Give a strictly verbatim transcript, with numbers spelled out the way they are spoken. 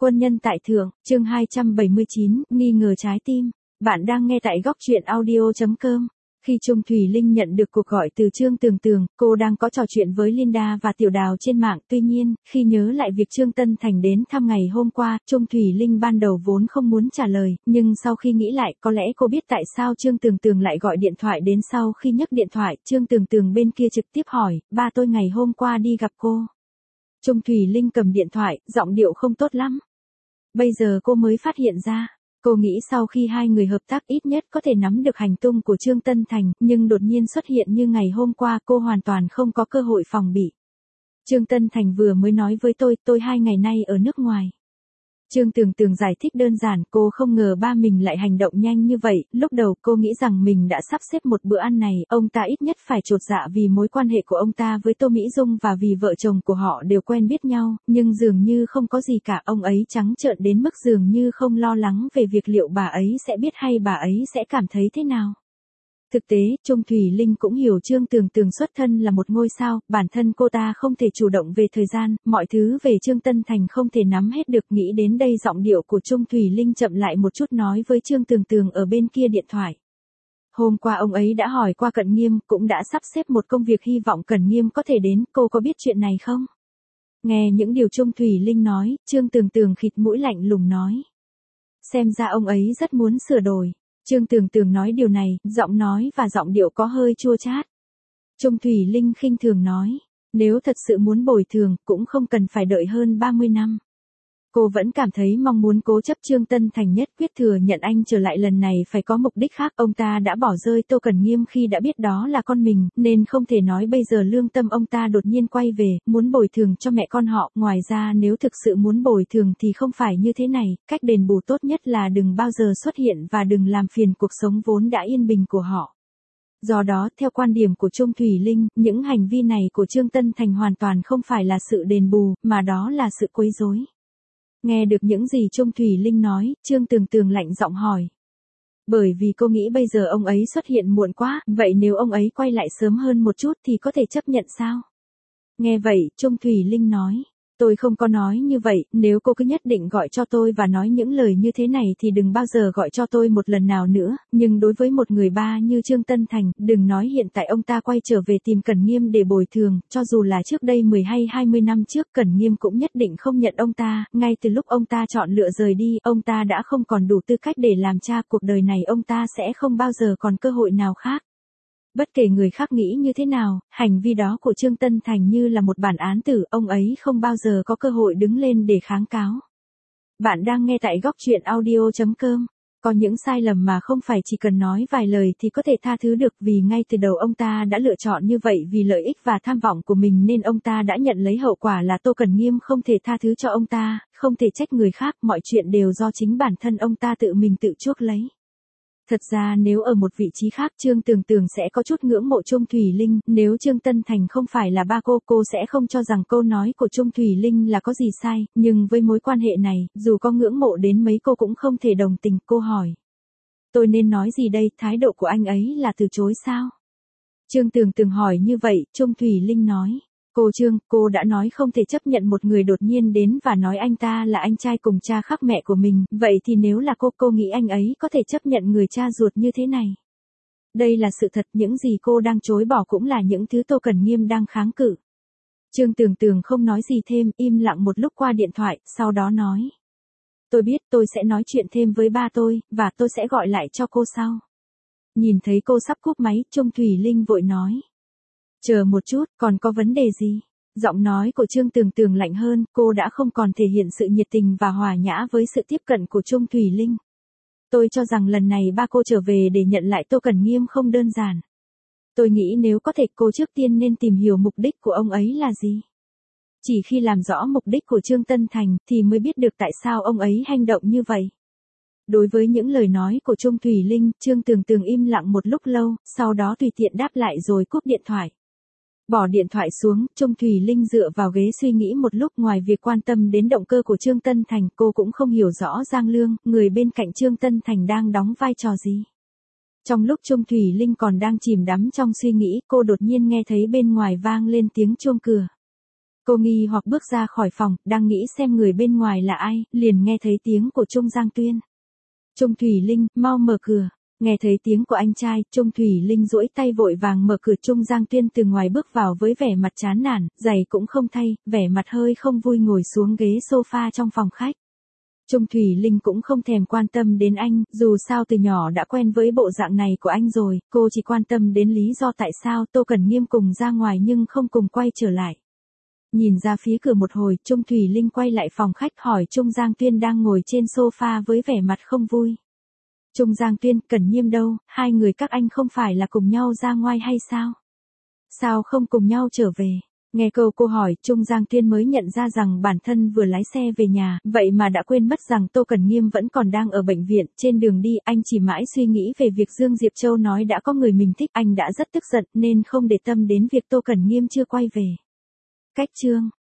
Quân nhân tại thượng, chương hai trăm bảy mươi chín, nghi ngờ trái tim. Bạn đang nghe tại góc truyện audio chấm com. Khi Trung Thủy Linh nhận được cuộc gọi từ Trương Tường Tường, cô đang có trò chuyện với Linda và Tiểu Đào trên mạng. Tuy nhiên, khi nhớ lại việc Trương Tân Thành đến thăm ngày hôm qua, Trung Thủy Linh ban đầu vốn không muốn trả lời, nhưng sau khi nghĩ lại, có lẽ cô biết tại sao Trương Tường Tường lại gọi điện thoại đến. Sau khi nhấc điện thoại, Trương Tường Tường bên kia trực tiếp hỏi, ba tôi ngày hôm qua đi gặp cô. Trung Thủy Linh cầm điện thoại, giọng điệu không tốt lắm. Bây giờ cô mới phát hiện ra. Cô nghĩ sau khi hai người hợp tác ít nhất có thể nắm được hành tung của Trương Tân Thành, nhưng đột nhiên xuất hiện như ngày hôm qua cô hoàn toàn không có cơ hội phòng bị. Trương Tân Thành vừa mới nói với tôi, tôi hai ngày nay ở nước ngoài. Trương Tường Tường giải thích đơn giản, cô không ngờ ba mình lại hành động nhanh như vậy. Lúc đầu cô nghĩ rằng mình đã sắp xếp một bữa ăn này, ông ta ít nhất phải chột dạ vì mối quan hệ của ông ta với Tô Mỹ Dung và vì vợ chồng của họ đều quen biết nhau, nhưng dường như không có gì cả. Ông ấy trắng trợn đến mức dường như không lo lắng về việc liệu bà ấy sẽ biết hay bà ấy sẽ cảm thấy thế nào. Thực tế, Trung Thủy Linh cũng hiểu Trương Tường Tường xuất thân là một ngôi sao, bản thân cô ta không thể chủ động về thời gian, mọi thứ về Trương Tân Thành không thể nắm hết được. Nghĩ đến đây giọng điệu của Trung Thủy Linh chậm lại một chút nói với Trương Tường Tường ở bên kia điện thoại. Hôm qua ông ấy đã hỏi qua Cận Nghiêm, cũng đã sắp xếp một công việc hy vọng Cận Nghiêm có thể đến, cô có biết chuyện này không? Nghe những điều Trung Thủy Linh nói, Trương Tường Tường khịt mũi lạnh lùng nói. Xem ra ông ấy rất muốn sửa đổi. Trương Tường Tường nói điều này, giọng nói và giọng điệu có hơi chua chát. Trung Thủy Linh khinh thường nói, nếu thật sự muốn bồi thường, cũng không cần phải đợi hơn ba mươi năm. Cô vẫn cảm thấy mong muốn cố chấp. Trương Tân Thành nhất quyết thừa nhận anh trở lại lần này phải có mục đích khác. Ông ta đã bỏ rơi Tô Cẩn Nghiêm khi đã biết đó là con mình, nên không thể nói bây giờ lương tâm ông ta đột nhiên quay về, muốn bồi thường cho mẹ con họ. Ngoài ra nếu thực sự muốn bồi thường thì không phải như thế này, cách đền bù tốt nhất là đừng bao giờ xuất hiện và đừng làm phiền cuộc sống vốn đã yên bình của họ. Do đó, theo quan điểm của Trung Thủy Linh, những hành vi này của Trương Tân Thành hoàn toàn không phải là sự đền bù, mà đó là sự quấy rối. Nghe được những gì Trung Thủy Linh nói, Trương Tường Tường lạnh giọng hỏi. Bởi vì cô nghĩ bây giờ ông ấy xuất hiện muộn quá, vậy nếu ông ấy quay lại sớm hơn một chút thì có thể chấp nhận sao? Nghe vậy, Trung Thủy Linh nói. Tôi không có nói như vậy, nếu cô cứ nhất định gọi cho tôi và nói những lời như thế này thì đừng bao giờ gọi cho tôi một lần nào nữa, nhưng đối với một người ba như Trương Tân Thành, đừng nói hiện tại ông ta quay trở về tìm Cẩn Nghiêm để bồi thường, cho dù là trước đây mười hay hai mươi năm trước Cẩn Nghiêm cũng nhất định không nhận ông ta, ngay từ lúc ông ta chọn lựa rời đi, ông ta đã không còn đủ tư cách để làm cha, cuộc đời này ông ta sẽ không bao giờ còn cơ hội nào khác. Bất kể người khác nghĩ như thế nào, hành vi đó của Trương Tân Thành như là một bản án tử, ông ấy không bao giờ có cơ hội đứng lên để kháng cáo. Bạn đang nghe tại góc truyện audio chấm com. Có những sai lầm mà không phải chỉ cần nói vài lời thì có thể tha thứ được, vì ngay từ đầu ông ta đã lựa chọn như vậy vì lợi ích và tham vọng của mình nên ông ta đã nhận lấy hậu quả là Tô Cẩn Nghiêm không thể tha thứ cho ông ta, không thể trách người khác, mọi chuyện đều do chính bản thân ông ta tự mình tự chuốc lấy. Thật ra nếu ở một vị trí khác Trương Tường Tường sẽ có chút ngưỡng mộ Trung Thủy Linh, nếu Trương Tân Thành không phải là ba cô, cô sẽ không cho rằng câu nói của Trung Thủy Linh là có gì sai, nhưng với mối quan hệ này, dù có ngưỡng mộ đến mấy cô cũng không thể đồng tình. Cô hỏi. Tôi nên nói gì đây, thái độ của anh ấy là từ chối sao? Trương Tường Tường hỏi như vậy, Trung Thủy Linh nói. Cô Trương, cô đã nói không thể chấp nhận một người đột nhiên đến và nói anh ta là anh trai cùng cha khác mẹ của mình, vậy thì nếu là cô, cô nghĩ anh ấy có thể chấp nhận người cha ruột như thế này? Đây là sự thật, những gì cô đang chối bỏ cũng là những thứ Tô Cẩn Nghiêm đang kháng cự. Trương Tường Tường không nói gì thêm, im lặng một lúc qua điện thoại, sau đó nói. Tôi biết, tôi sẽ nói chuyện thêm với ba tôi, và tôi sẽ gọi lại cho cô sau. Nhìn thấy cô sắp cúp máy, Trung Thủy Linh vội nói. Chờ một chút, còn có vấn đề gì? Giọng nói của Trương Tường Tường lạnh hơn, cô đã không còn thể hiện sự nhiệt tình và hòa nhã với sự tiếp cận của Trung Thủy Linh. Tôi cho rằng lần này ba cô trở về để nhận lại Tô Cẩn Nghiêm không đơn giản. Tôi nghĩ nếu có thể cô trước tiên nên tìm hiểu mục đích của ông ấy là gì. Chỉ khi làm rõ mục đích của Trương Tân Thành thì mới biết được tại sao ông ấy hành động như vậy. Đối với những lời nói của Trung Thủy Linh, Trương Tường Tường im lặng một lúc lâu, sau đó tùy tiện đáp lại rồi cúp điện thoại. Bỏ điện thoại xuống, Trung Thủy Linh dựa vào ghế suy nghĩ một lúc. Ngoài việc quan tâm đến động cơ của Trương Tân Thành, cô cũng không hiểu rõ Giang Lương, người bên cạnh Trương Tân Thành đang đóng vai trò gì. Trong lúc Trung Thủy Linh còn đang chìm đắm trong suy nghĩ, cô đột nhiên nghe thấy bên ngoài vang lên tiếng chuông cửa. Cô nghi hoặc bước ra khỏi phòng, đang nghĩ xem người bên ngoài là ai, liền nghe thấy tiếng của Trung Giang Tuyên. Trung Thủy Linh, mau mở cửa. Nghe thấy tiếng của anh trai, Trung Thủy Linh duỗi tay vội vàng mở cửa. Trung Giang Tuyên từ ngoài bước vào với vẻ mặt chán nản, giày cũng không thay, vẻ mặt hơi không vui ngồi xuống ghế sofa trong phòng khách. Trung Thủy Linh cũng không thèm quan tâm đến anh, dù sao từ nhỏ đã quen với bộ dạng này của anh rồi, cô chỉ quan tâm đến lý do tại sao Tô Cẩn Nghiêm cùng ra ngoài nhưng không cùng quay trở lại. Nhìn ra phía cửa một hồi, Trung Thủy Linh quay lại phòng khách hỏi Trung Giang Tuyên đang ngồi trên sofa với vẻ mặt không vui. Trung Giang Tuyên, Cẩn Nghiêm đâu, hai người các anh không phải là cùng nhau ra ngoài hay sao? Sao không cùng nhau trở về? Nghe câu cô hỏi, Trung Giang Tuyên mới nhận ra rằng bản thân vừa lái xe về nhà, vậy mà đã quên mất rằng Tô Cẩn Nghiêm vẫn còn đang ở bệnh viện. Trên đường đi, anh chỉ mãi suy nghĩ về việc Dương Diệp Châu nói đã có người mình thích. Anh đã rất tức giận nên không để tâm đến việc Tô Cẩn Nghiêm chưa quay về. Cách chương